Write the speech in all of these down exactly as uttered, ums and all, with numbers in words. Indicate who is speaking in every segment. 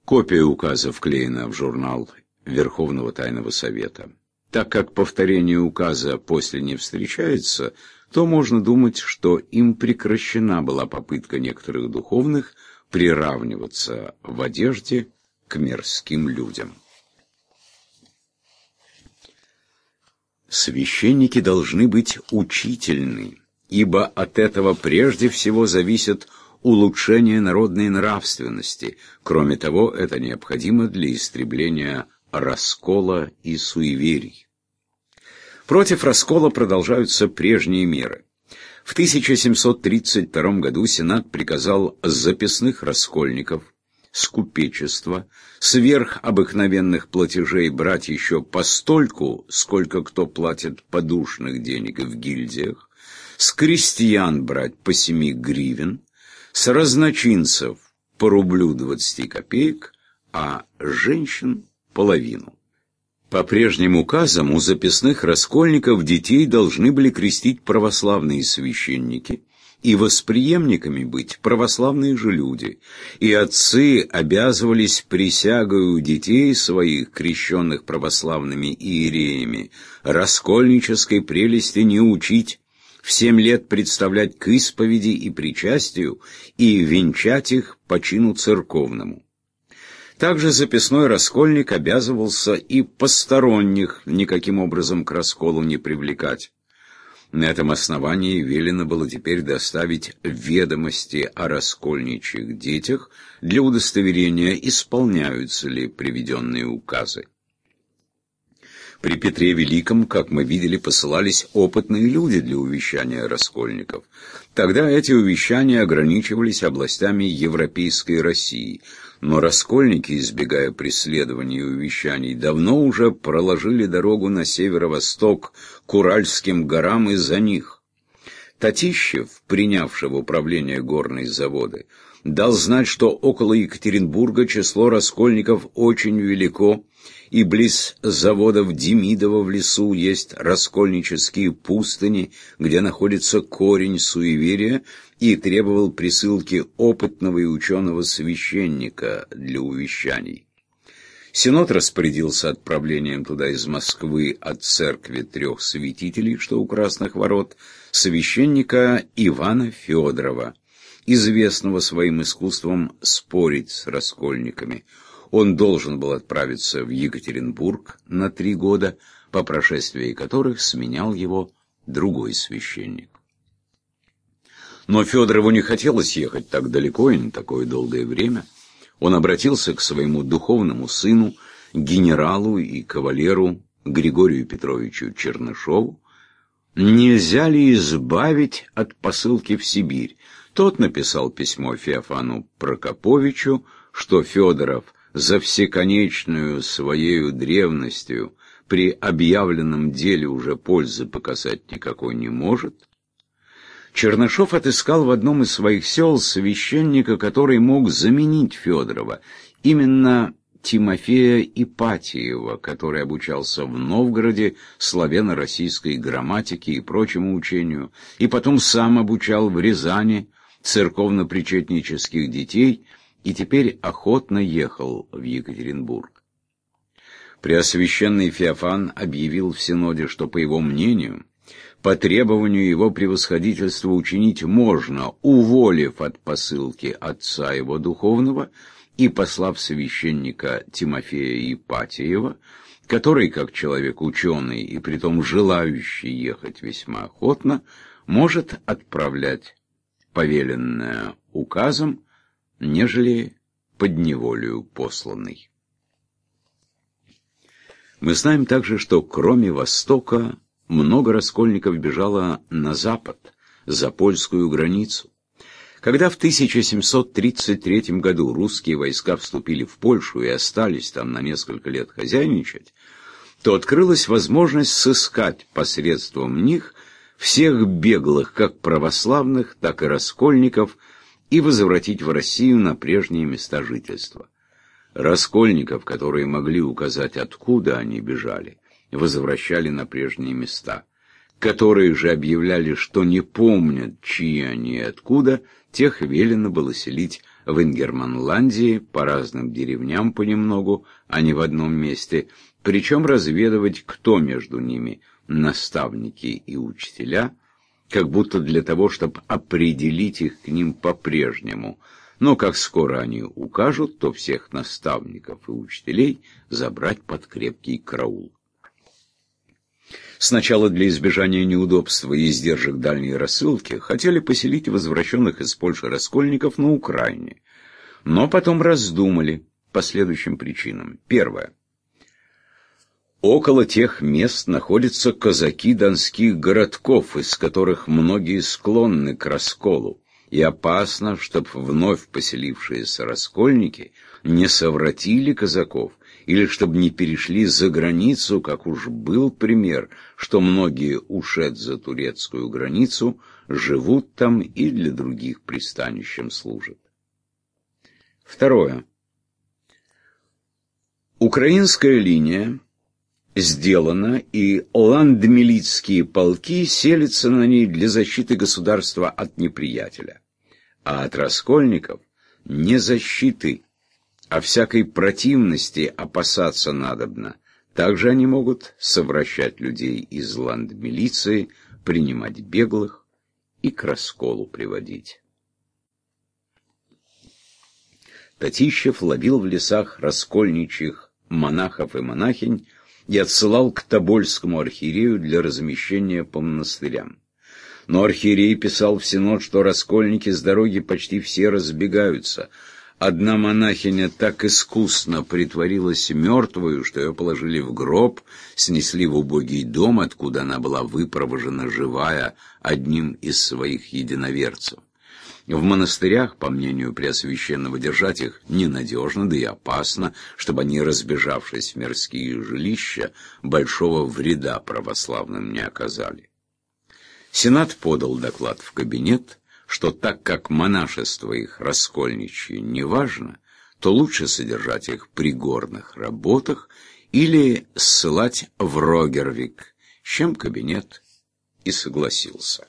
Speaker 1: Копия указа вклеена в журнал Верховного Тайного Совета. Так как повторение указа после не встречается, то можно думать, что им прекращена была попытка некоторых духовных приравниваться в одежде к мирским людям. Священники должны быть учительны, ибо от этого прежде всего зависит улучшение народной нравственности. Кроме того, это необходимо для истребления раскола и суеверий. Против раскола продолжаются прежние меры. В тысяча семьсот тридцать втором году Сенат приказал с записных раскольников, с купечества, сверх обыкновенных платежей брать еще постольку, сколько кто платит подушных денег в гильдиях, с крестьян брать по семи гривен, с разночинцев по рублю двадцати копеек, а женщин – половину. По прежним указам у записных раскольников детей должны были крестить православные священники, и восприемниками быть православные же люди, и отцы обязывались присягою детей своих, крещенных православными иереями, раскольнической прелести не учить, в семь лет представлять к исповеди и причастию и венчать их по чину церковному. Также записной раскольник обязывался и посторонних никаким образом к расколу не привлекать. На этом основании велено было теперь доставить ведомости о раскольничьих детях для удостоверения, исполняются ли приведенные указы. При Петре Великом, как мы видели, посылались опытные люди для увещания раскольников. Тогда эти увещания ограничивались областями Европейской России, но раскольники, избегая преследований и увещаний, давно уже проложили дорогу на северо-восток к Уральским горам из-за них. Татищев, принявший в управление горные заводы, дал знать, что около Екатеринбурга число раскольников очень велико, и близ заводов Демидова в лесу есть раскольнические пустыни, где находится корень суеверия, и требовал присылки опытного и ученого священника для увещаний. Синод распорядился отправлением туда из Москвы от церкви трех святителей, что у Красных ворот, священника Ивана Федорова, известного своим искусством спорить с раскольниками. Он должен был отправиться в Екатеринбург на три года, по прошествии которых сменял его другой священник. Но Федорову не хотелось ехать так далеко и на такое долгое время. Он обратился к своему духовному сыну, генералу и кавалеру Григорию Петровичу Чернышову. Нельзя ли избавить от посылки в Сибирь? Тот написал письмо Феофану Прокоповичу, что Федоров за всеконечную своею древностью при объявленном деле уже пользы показать никакой не может. Чернышов отыскал в одном из своих сел священника, который мог заменить Федорова, именно Тимофея Ипатиева, который обучался в Новгороде славяно-российской грамматике и прочему учению, и потом сам обучал в Рязани церковно-причетнических детей, и теперь охотно ехал в Екатеринбург. Преосвященный Феофан объявил в Синоде, что, по его мнению, по требованию его превосходительства учинить можно, уволив от посылки отца его духовного и послав священника Тимофея Ипатиева, который, как человек ученый и притом желающий ехать весьма охотно, может отправлять повеленное указом, нежели подневолею посланный. Мы знаем также, что кроме Востока много раскольников бежало на запад, за польскую границу. Когда в тысяча семьсот тридцать третьем году русские войска вступили в Польшу и остались там на несколько лет хозяйничать, то открылась возможность сыскать посредством них всех беглых, как православных, так и раскольников, и возвратить в Россию на прежние места жительства. Раскольников, которые могли указать, откуда они бежали, возвращали на прежние места. Которые же объявляли, что не помнят, чьи они и откуда, тех велено было селить в Ингерманландии, по разным деревням понемногу, а не в одном месте, причем разведывать, кто между ними наставники и учителя, как будто для того, чтобы определить их к ним по-прежнему. Но как скоро они укажут, то всех наставников и учителей забрать под крепкий караул. Сначала для избежания неудобства и издержек дальней рассылки хотели поселить возвращенных из Польши раскольников на Украине, но потом раздумали по следующим причинам. Первое. Около тех мест находятся казаки донских городков, из которых многие склонны к расколу, и опасно, чтобы вновь поселившиеся раскольники не совратили казаков, или чтобы не перешли за границу, как уж был пример, что многие, ушед за турецкую границу, живут там и для других пристанищем служат. Второе. Украинская линия сделана, и ландмилицкие полки селятся на ней для защиты государства от неприятеля, а от раскольников не защиты, а всякой противности опасаться надобно. Также они могут совращать людей из ландмилиции, принимать беглых и к расколу приводить. Татищев ловил в лесах раскольничьих монахов и монахинь и отсылал к Тобольскому архиерею для размещения по монастырям. Но архиерей писал в синод, что раскольники с дороги почти все разбегаются. Одна монахиня так искусно притворилась мертвою, что ее положили в гроб, снесли в убогий дом, откуда она была выпровожена живая одним из своих единоверцев. В монастырях, по мнению Преосвященного, держать их ненадежно, да и опасно, чтобы они, разбежавшись в мирские жилища, большого вреда православным не оказали. Сенат подал доклад в кабинет, что так как монашество их раскольничье не важно, то лучше содержать их при горных работах или ссылать в Рогервик, с чем кабинет и согласился.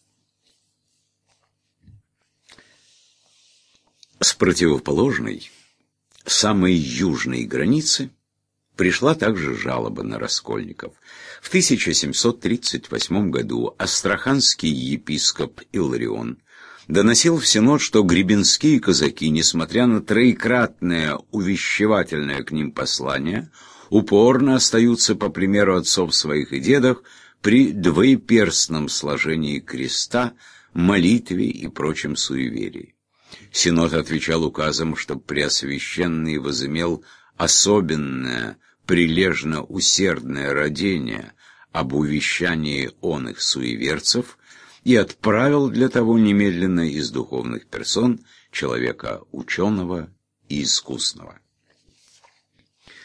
Speaker 1: С противоположной, самой южной границы пришла также жалоба на раскольников. В тысяча семьсот тридцать восьмом году астраханский епископ Иларион доносил в синод, что гребенские казаки, несмотря на троекратное увещевательное к ним послание, упорно остаются, по примеру отцов своих и дедов, при двоеперстном сложении креста, молитве и прочем суеверии. Синод отвечал указом, что Преосвященный возымел особенное, прилежно-усердное родение об увещании он их суеверцев и отправил для того немедленно из духовных персон человека ученого и искусного.